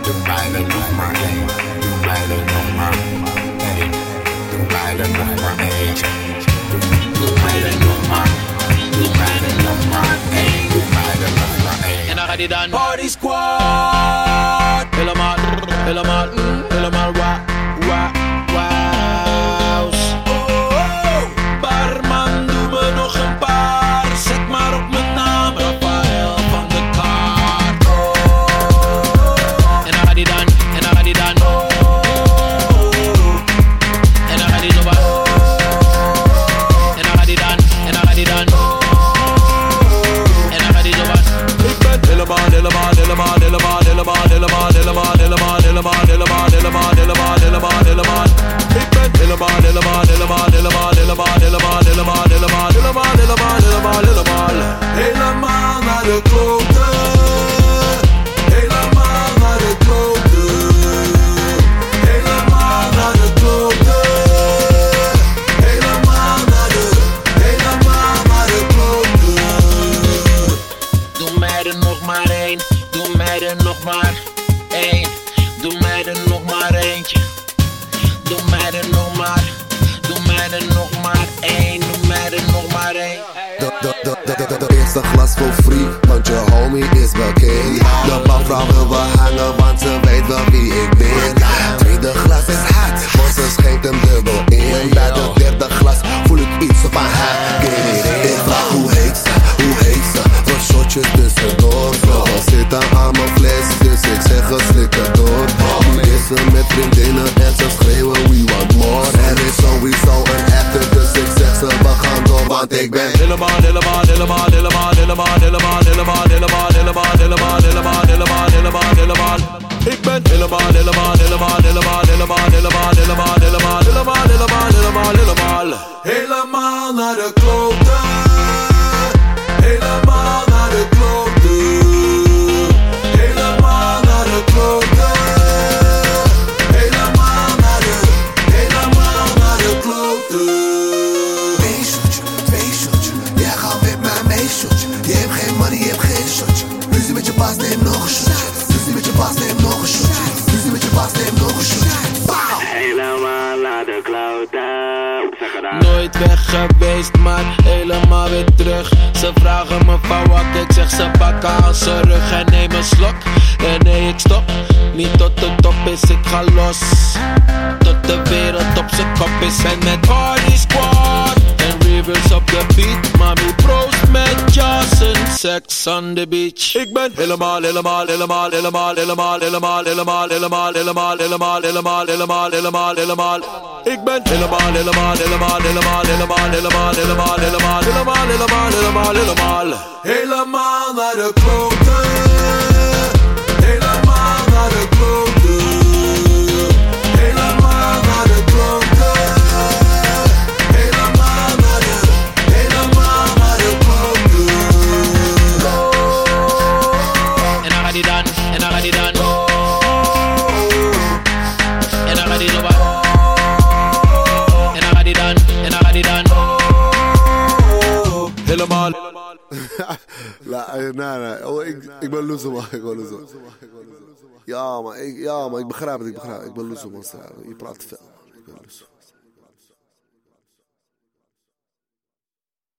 Doe mij er nog maar één. Doe mij er nog maar één. Doe mij er nog maar eentje. Doe mij er nog maar. Doe mij er nog maar één. Doe mij er nog maar één. En dan gaat hij dan. Party Squad. Helemaal, helemaal, helemaal wa, wa, wauws. Barman, doe me nog een paar. Zet maar op mijn naam, Rafael van de Kaart. En dan gaat hij dan, en dan gaat hij dan. En dan gaat hij zo wat. En dan gaat hij dan, en dan gaat hij dan. En dan gaat hij zo wat. Ik ben helemaal, helemaal, helemaal, helemaal, helemaal, helemaal, helemaal, helemaal, helemaal, helemaal, helemaal, helemaal, helemaal, helemaal. Ik ben helemaal, helemaal, helemaal, helemaal, helemaal, helemaal, helemaal, helemaal, helemaal, helemaal, helemaal, helemaal. Helemaal naar de kloten. Helemaal naar de kloten. Helemaal naar de kloten. Helemaal naar de kloten. Doe mij er nog maar één. Doe mij er nog maar één. Doe mij er nog maar eentje. Doe mij er nog maar. Doe mij er nog maar één. Doe mij er nog maar één. De eerste glas voor free, want je homie is bekend. De buurvrouw wil we hangen, want ze weet wel wie ik ben. Tweede glas is hard, want ze schenkt hem dubbel in. Bij de derde glas voel ik iets op haar haar. Ik vraag hoe heet ze, hoe heet ze? Wat shotjes tussendoor. We zitten aan mijn fles, dus ik zeg slik het door. Nu is ze met vriendinnen en ze schreeuwen we want more. Er is sowieso een echte, dus ik zeg ze we gaan door, want ik ben helemaal, helemaal, helemaal, helemaal, helemaal, helemaal, helemaal, helemaal, helemaal, helemaal, helemaal, helemaal, helemaal, helemaal. Ik ben helemaal, helemaal, helemaal, helemaal, helemaal, helemaal, helemaal, helemaal, helemaal, helemaal, helemaal, helemaal. Helemaal naar de kloten. Helemaal naar de kloten. Helemaal naar de kloten. Helemaal naar de kloten. Eén shotje, twee shotje. Jij gaat met mij mee shotje. Je hebt geen money, je hebt geen shotje. Ruzie met je baas, neem nog een shotje. Ruzie met je baas, neem nog een shotje. Ruzie met je baas, neem nog een shotje. Helemaal naar de kloten. Zeg het aan. Nooit weg geweest, maar helemaal weer terug. Ze vragen me van wat, ik zeg ze pakken aan z'n rug. En neem een slok, en nee ik stop. Niet tot de top is, ik ga los. Tot de wereld op z'n kop is. En met Party Squad en Rivers op de beat. Mami proost met Johnson, sex on the beach. Ik ben helemaal, helemaal, helemaal, helemaal, helemaal, helemaal, helemaal, helemaal, helemaal, helemaal, helemaal, helemaal, helemaal, helemaal. Ik ben helemaal, helemaal, helemaal, helemaal, helemaal, helemaal, helemaal, helemaal, helemaal, helemaal, helemaal, helemaal. Helemaal naar de kloten. Helemaal naar de kloten. Helemaal naar de kloten. Helemaal naar de kloten. En dan gaat hij dan, en dan gaat hij dan. En dan gaat hij zo wat. En dan gaat hij dan, en dan gaat hij dan. Helemaal. Nee. Oh, ik ben loser, man. Ik ben loser. Ja, maar ik begrijp het, ik ben loser, man. Je praat te veel. Ik ben loser.